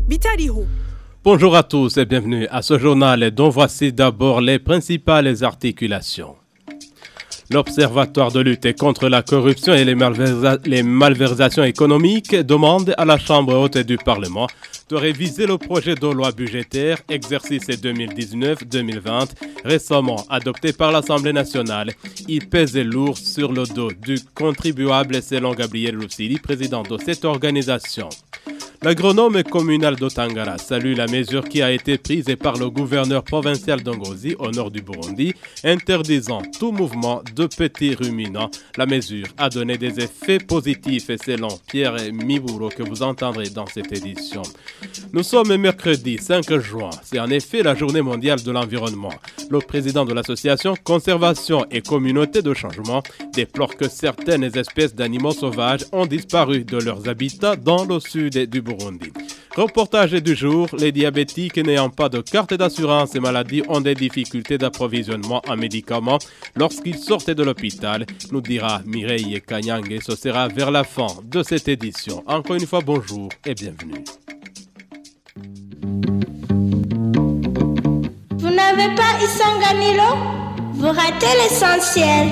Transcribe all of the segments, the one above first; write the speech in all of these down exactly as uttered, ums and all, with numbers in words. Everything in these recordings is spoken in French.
Bitariho. Bonjour à tous et bienvenue à ce journal dont voici d'abord les principales articulations. L'Observatoire de lutte contre la corruption et les, malversa les malversations économiques demande à la Chambre haute du Parlement de réviser le projet de loi budgétaire exercice deux mille dix-neuf deux mille vingt récemment adopté par l'Assemblée nationale. Il pèse lourd sur le dos du contribuable selon Gabriel Rufsiri, président de cette organisation. L'agronome communal d'Otangara salue la mesure qui a été prise par le gouverneur provincial d'Ongozi au nord du Burundi, interdisant tout mouvement de petits ruminants. La mesure a donné des effets positifs selon Pierre Miburo que vous entendrez dans cette édition. Nous sommes mercredi cinq juin, c'est en effet la journée mondiale de l'environnement. Le président de l'association Conservation et Communauté de Changement déplore que certaines espèces d'animaux sauvages ont disparu de leurs habitats dans le sud du Burundi. Reportage du jour, les diabétiques n'ayant pas de carte d'assurance maladie ont des difficultés d'approvisionnement en médicaments lorsqu'ils sortent de l'hôpital, nous dira Mireille Kanyange. Ce sera vers la fin de cette édition. Encore une fois, bonjour et bienvenue. Vous n'avez pas Isanganilo? Vous ratez l'essentiel.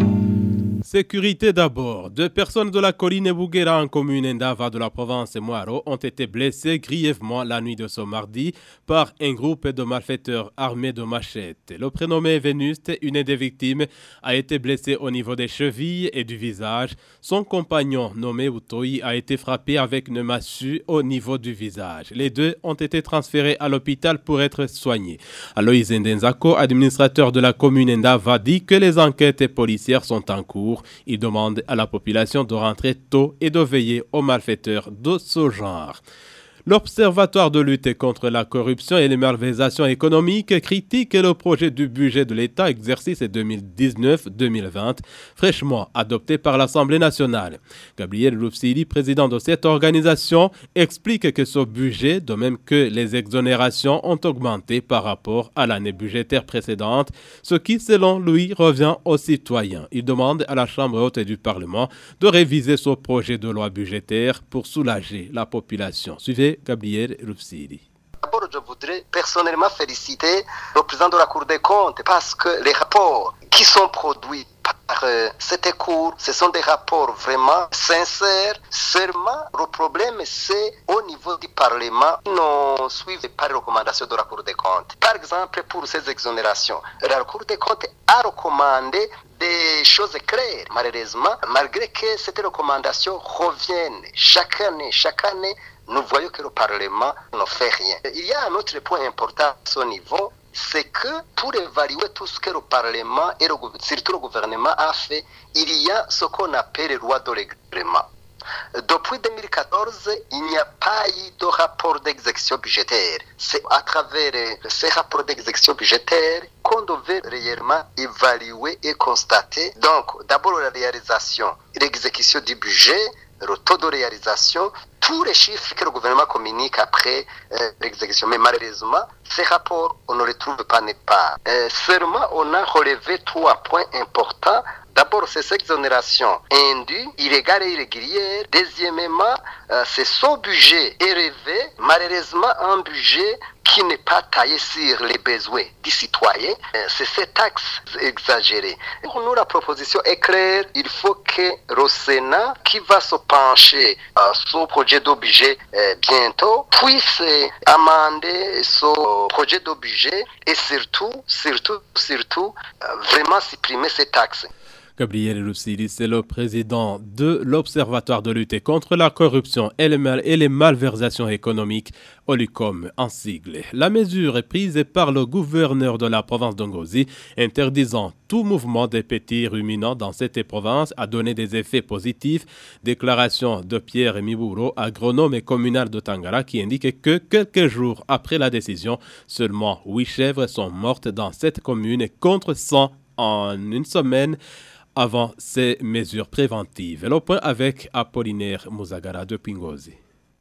Sécurité d'abord. Deux personnes de la colline Bouguera en commune Ndava de la province Moaro ont été blessées grièvement la nuit de ce mardi par un groupe de malfaiteurs armés de machettes. Le prénommé Vénuste, une des victimes, a été blessé au niveau des chevilles et du visage. Son compagnon nommé Utoi a été frappé avec une massue au niveau du visage. Les deux ont été transférés à l'hôpital pour être soignés. Aloïs Ndenzako, administrateur de la commune Ndava, dit que les enquêtes policières sont en cours. Il demande à la population de rentrer tôt et de veiller aux malfaiteurs de ce genre. L'Observatoire de lutte contre la corruption et les malversations économiques critique le projet du budget de l'État exercice deux mille dix-neuf deux mille vingt, fraîchement adopté par l'Assemblée nationale. Gabriel Rufsiri, président de cette organisation, explique que ce budget, de même que les exonérations, ont augmenté par rapport à l'année budgétaire précédente, ce qui, selon lui, revient aux citoyens. Il demande à la Chambre haute du Parlement de réviser ce projet de loi budgétaire pour soulager la population. Suivez Gabriel Rufsiri. D'abord, je voudrais personnellement féliciter le président de la Cour des comptes parce que les rapports qui sont produits par euh, cette Cour, ce sont des rapports vraiment sincères. Seulement, le problème, c'est au niveau du Parlement, nous suivons pas les recommandations de la Cour des comptes. Par exemple, pour ces exonérations, la Cour des comptes a recommandé des choses claires. Malheureusement, malgré que ces recommandations reviennent chaque année, chaque année, nous voyons que le Parlement ne fait rien. Il y a un autre point important à ce niveau, c'est que pour évaluer tout ce que le Parlement et le, surtout le gouvernement a fait, il y a ce qu'on appelle les lois de règlement. Depuis deux mille quatorze, il n'y a pas eu de rapport d'exécution budgétaire. C'est à travers ces rapports d'exécution budgétaire qu'on devait réellement évaluer et constater. Donc, d'abord la réalisation et l'exécution du budget, le taux de réalisation, tous les chiffres que le gouvernement communique après euh, l'exécution. Mais malheureusement, ces rapports, on ne les trouve pas nulle part. Euh, seulement, on a relevé trois points importants. D'abord, c'est cette exonération indue, illégale et irrégulière. Deuxièmement, euh, c'est son budget élevé, malheureusement un budget qui n'est pas taillé sur les besoins des citoyens. Euh, c'est cette taxe exagérée. Pour nous, la proposition est claire. Il faut que le Sénat, qui va se pencher euh, sur le projet de budget euh, bientôt, puisse euh, amender ce projet de budget et surtout, surtout, surtout, euh, vraiment supprimer ces taxes. Gabriel Rufsiri, c'est le président de l'Observatoire de lutte contre la corruption et les, mal et les malversations économiques, Olicom en sigle. La mesure est prise par le gouverneur de la province d'Ongozi, interdisant tout mouvement des petits ruminants dans cette province a donné des effets positifs. Déclaration de Pierre Miburo, agronome et communal de Tangara, qui indique que quelques jours après la décision, seulement huit chèvres sont mortes dans cette commune contre cent en une semaine avant ces mesures préventives. Le point avec Apollinaire Mouzagara de Pingozi.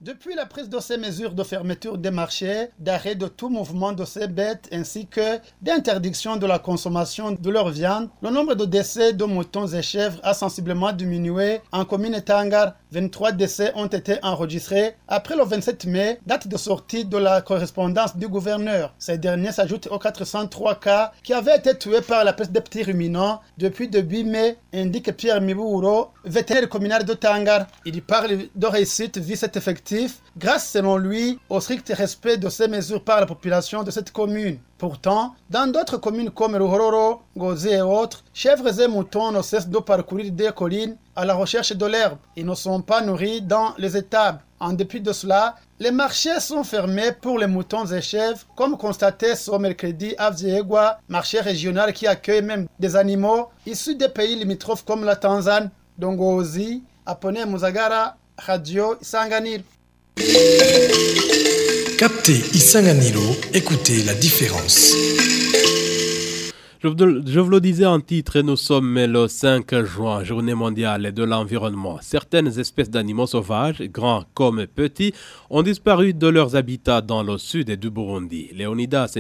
Depuis la prise de ces mesures de fermeture des marchés, d'arrêt de tout mouvement de ces bêtes ainsi que d'interdiction de la consommation de leur viande, le nombre de décès de moutons et chèvres a sensiblement diminué. En commune Tangar, vingt-trois décès ont été enregistrés après le vingt-sept mai, date de sortie de la correspondance du gouverneur. Ces derniers s'ajoutent aux quatre cent trois cas qui avaient été tués par la peste des petits ruminants depuis début mai, indique Pierre Mibouro, vétérinaire communal de Tangar. Il parle de réussite vu cet effectif grâce, selon lui, au strict respect de ces mesures par la population de cette commune. Pourtant, dans d'autres communes comme Ruhororo, Gozi et autres, chèvres et moutons ne cessent de parcourir des collines à la recherche de l'herbe. Ils ne sont pas nourris dans les étables. En dépit de cela, les marchés sont fermés pour les moutons et chèvres, comme constaté ce mercredi à Viegwa, marché régional qui accueille même des animaux issus des pays limitrophes comme la Tanzanie, Dongozi, Apone Muzagara, Radio Isanganiro. Captez Isanganiro, écoutez la différence. Je vous le disais en titre, nous sommes le cinq juin, journée mondiale de l'environnement. Certaines espèces d'animaux sauvages, grands comme petits, ont disparu de leurs habitats dans le sud du Burundi. Léonidas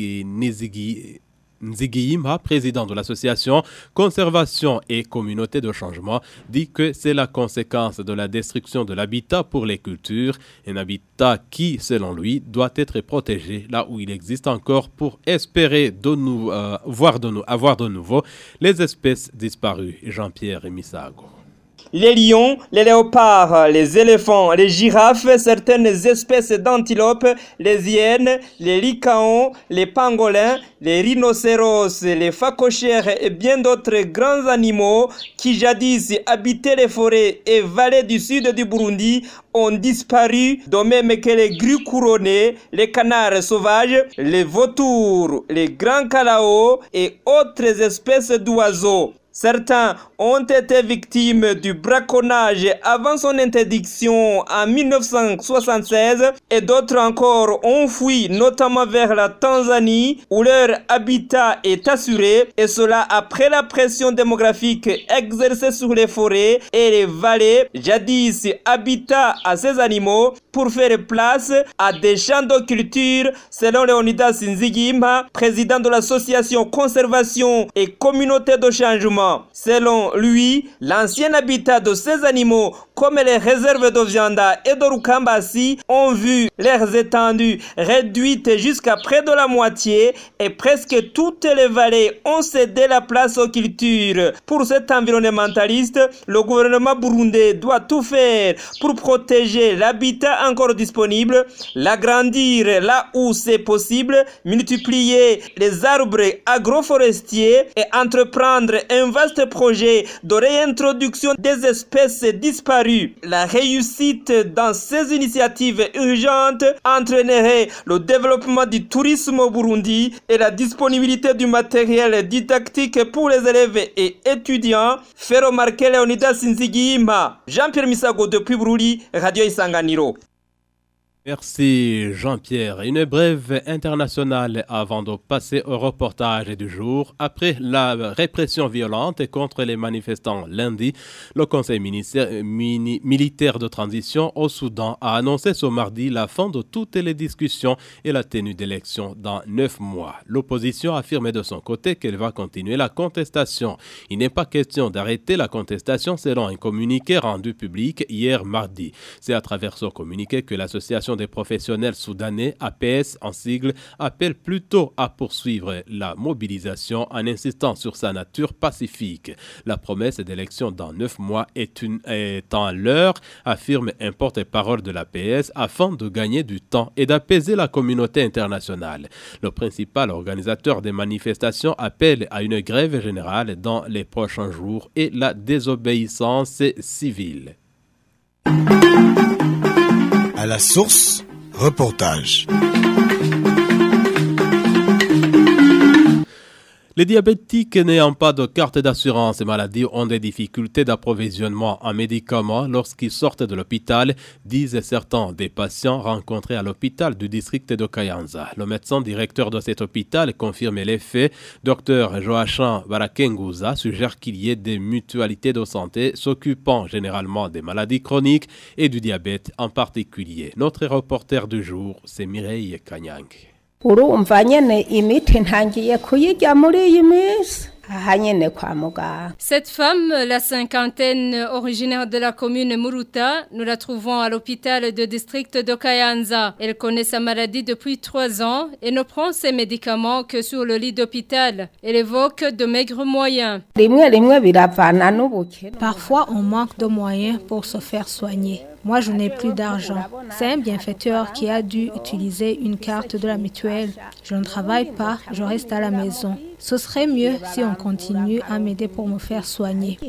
Nizigi Nzigiyima, président de l'association Conservation et Communauté de Changement, dit que c'est la conséquence de la destruction de l'habitat pour les cultures, un habitat qui, selon lui, doit être protégé là où il existe encore pour espérer de nous, euh, voir de nous, avoir de nouveau les espèces disparues. Jean-Pierre Misago. Les lions, les léopards, les éléphants, les girafes, certaines espèces d'antilopes, les hyènes, les lycaons, les pangolins, les rhinocéros, les phacochères et bien d'autres grands animaux qui jadis habitaient les forêts et vallées du sud du Burundi ont disparu, de même que les grues couronnées, les canards sauvages, les vautours, les grands calaos et autres espèces d'oiseaux. Certains ont été victimes du braconnage avant son interdiction en mille neuf cent soixante-seize et d'autres encore ont fui notamment vers la Tanzanie où leur habitat est assuré et cela après la pression démographique exercée sur les forêts et les vallées, jadis habitat à ces animaux pour faire place à des champs de culture selon Léonidas Nzigiyima, président de l'association Conservation et Communauté de Changement. Selon lui, l'ancien habitat de ces animaux, comme les réserves de Vianda et de Rukambasi, ont vu leurs étendues réduites jusqu'à près de la moitié et presque toutes les vallées ont cédé la place aux cultures. Pour cet environnementaliste, le gouvernement burundais doit tout faire pour protéger l'habitat encore disponible, l'agrandir là où c'est possible, multiplier les arbres agroforestiers et entreprendre un vaste projet de réintroduction des espèces disparues. La réussite dans ces initiatives urgentes entraînerait le développement du tourisme au Burundi et la disponibilité du matériel didactique pour les élèves et étudiants, fait remarquer Léonidas Nzigiyima. Jean-Pierre Misago depuis Bururi, Radio Isanganiro. Merci Jean-Pierre. Une brève internationale avant de passer au reportage du jour. Après la répression violente contre les manifestants lundi, le Conseil mini- militaire de transition au Soudan a annoncé ce mardi la fin de toutes les discussions et la tenue d'élections dans neuf mois. L'opposition a affirmé de son côté qu'elle va continuer la contestation. Il n'est pas question d'arrêter la contestation selon un communiqué rendu public hier mardi. C'est à travers ce communiqué que l'association des professionnels soudanais, A P S en sigle, appelle plutôt à poursuivre la mobilisation en insistant sur sa nature pacifique. La promesse d'élection dans neuf mois est, une, est en l'heure, affirme un porte-parole de l'A P S, afin de gagner du temps et d'apaiser la communauté internationale. Le principal organisateur des manifestations appelle à une grève générale dans les prochains jours et la désobéissance civile. À la source, reportage. Les diabétiques n'ayant pas de carte d'assurance maladie ont des difficultés d'approvisionnement en médicaments lorsqu'ils sortent de l'hôpital, disent certains des patients rencontrés à l'hôpital du district de Kayanza. Le médecin directeur de cet hôpital confirme les faits. Docteur Joachim Barakenguza suggère qu'il y ait des mutualités de santé s'occupant généralement des maladies chroniques et du diabète en particulier. Notre reporter du jour, c'est Mireille Kanyang. urumva nyene imiti ntangiye kuyirya muri iyi minsi aha nyene kwa muganga. Cette femme, la cinquantaine, originaire de la commune Muruta, nous la trouvons à l'hôpital de district de Kayanza. Elle connaît sa maladie depuis trois ans et ne prend ses médicaments que sur le lit d'hôpital. Elle évoque de maigres moyens. Parfois, on manque de moyens pour se faire soigner. Moi, je n'ai plus d'argent. C'est un bienfaiteur qui a dû utiliser une carte de la mutuelle. Je ne travaille pas, je reste à la maison. Ce serait mieux si on continue à m'aider pour me faire soigner.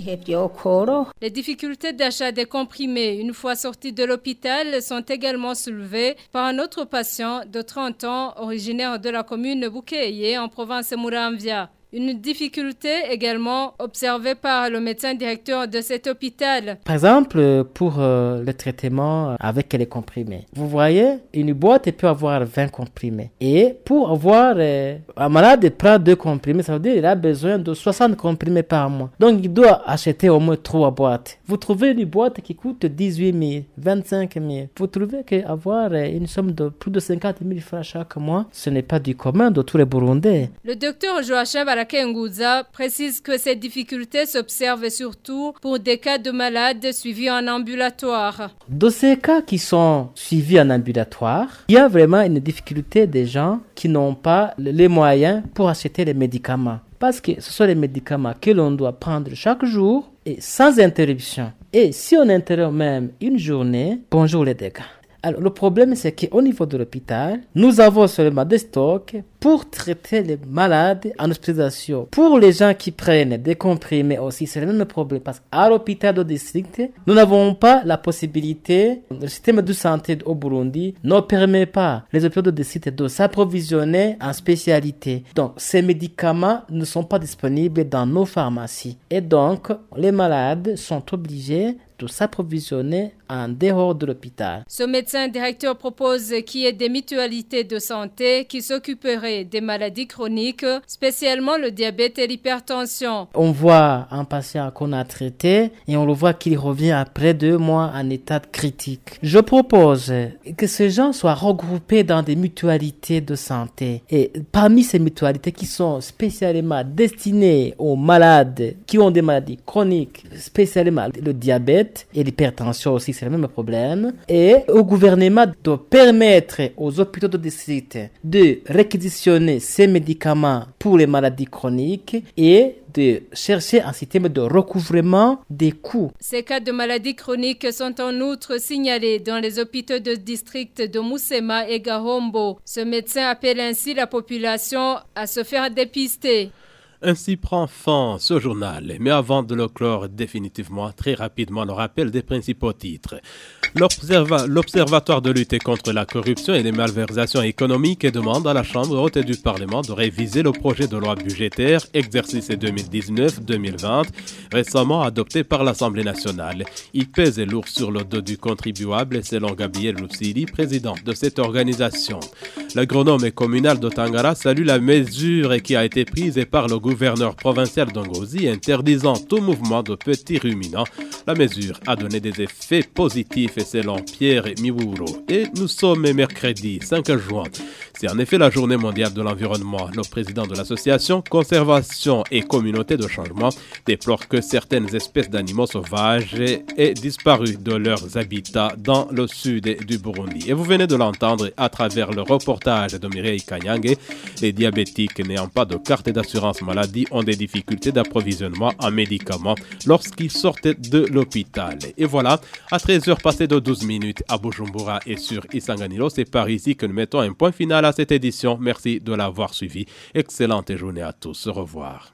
Les difficultés d'achat des comprimés une fois sortis de l'hôpital sont également soulevées par un autre patient de trente ans, originaire de la commune Bukeye en province Muramvya. Une difficulté également observée par le médecin directeur de cet hôpital. Par exemple, pour euh, le traitement avec les comprimés. Vous voyez, une boîte peut avoir vingt comprimés. Et pour avoir euh, un malade prend deux comprimés, ça veut dire qu'il a besoin de soixante comprimés par mois. Donc, il doit acheter au moins trois boîtes. Vous trouvez une boîte qui coûte dix-huit mille, vingt-cinq mille. Vous trouvez qu'avoir une somme de plus de cinquante mille francs chaque mois, ce n'est pas du commun de tous les Burundais. Le docteur Joachim Barakenguza précise que ces difficultés s'observent surtout pour des cas de malades suivis en ambulatoire. Dans ces cas qui sont suivis en ambulatoire, il y a vraiment une difficulté des gens qui n'ont pas les moyens pour acheter les médicaments. Parce que ce sont les médicaments que l'on doit prendre chaque jour et sans interruption. Et si on interrompt même une journée, bonjour les dégâts. Alors, le problème, c'est qu'au niveau de l'hôpital, nous avons seulement des stocks pour traiter les malades en hospitalisation. Pour les gens qui prennent des comprimés aussi, c'est le même problème. Parce qu'à l'hôpital de district, nous n'avons pas la possibilité, le système de santé au Burundi ne permet pas les hôpitaux de district de s'approvisionner en spécialité. Donc, ces médicaments ne sont pas disponibles dans nos pharmacies. Et donc, les malades sont obligés de s'approvisionner en dehors de l'hôpital. Ce médecin directeur propose qu'il y ait des mutualités de santé qui s'occuperaient des maladies chroniques, spécialement le diabète et l'hypertension. On voit un patient qu'on a traité et on le voit qu'il revient après deux mois en état critique. Je propose que ces gens soient regroupés dans des mutualités de santé. Et parmi ces mutualités qui sont spécialement destinées aux malades qui ont des maladies chroniques, spécialement le diabète, et l'hypertension aussi, c'est le même problème. Et au gouvernement de permettre aux hôpitaux de district de réquisitionner ces médicaments pour les maladies chroniques et de chercher un système de recouvrement des coûts. Ces cas de maladies chroniques sont en outre signalés dans les hôpitaux de district de Musema et Gahombo. Ce médecin appelle ainsi la population à se faire dépister. Ainsi prend fin ce journal. Mais avant de le clore définitivement, très rapidement, le rappel des principaux titres. L'observa- L'Observatoire de lutte contre la corruption et les malversations économiques demande à la Chambre haute du Parlement de réviser le projet de loi budgétaire exercice deux mille dix-neuf deux mille vingt récemment adopté par l'Assemblée nationale. Il pèse lourd sur le dos du contribuable selon Gabriel Lusiri, président de cette organisation. L'agronome communal de Tangara salue la mesure qui a été prise par le gouverneur provincial d'Ongozi interdisant tout mouvement de petits ruminants. La mesure a donné des effets positifs selon Pierre Miwouro. Et nous sommes mercredi cinq juin. C'est en effet la journée mondiale de l'environnement. Le président de l'association Conservation et Communauté de Changement déplore que certaines espèces d'animaux sauvages aient disparu de leurs habitats dans le sud du Burundi. Et vous venez de l'entendre à travers le reportage de Mireille Kanyange. Les diabétiques n'ayant pas de carte d'assurance maladie ont des difficultés d'approvisionnement en médicaments lorsqu'ils sortent de l'hôpital. Et voilà, à treize heures passées de douze minutes à Bujumbura et sur Isanganilo, c'est par ici que nous mettons un point final à cette édition. Merci de l'avoir suivi. Excellente journée à tous. Au revoir.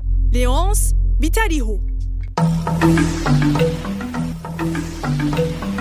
Léonce Bitariho.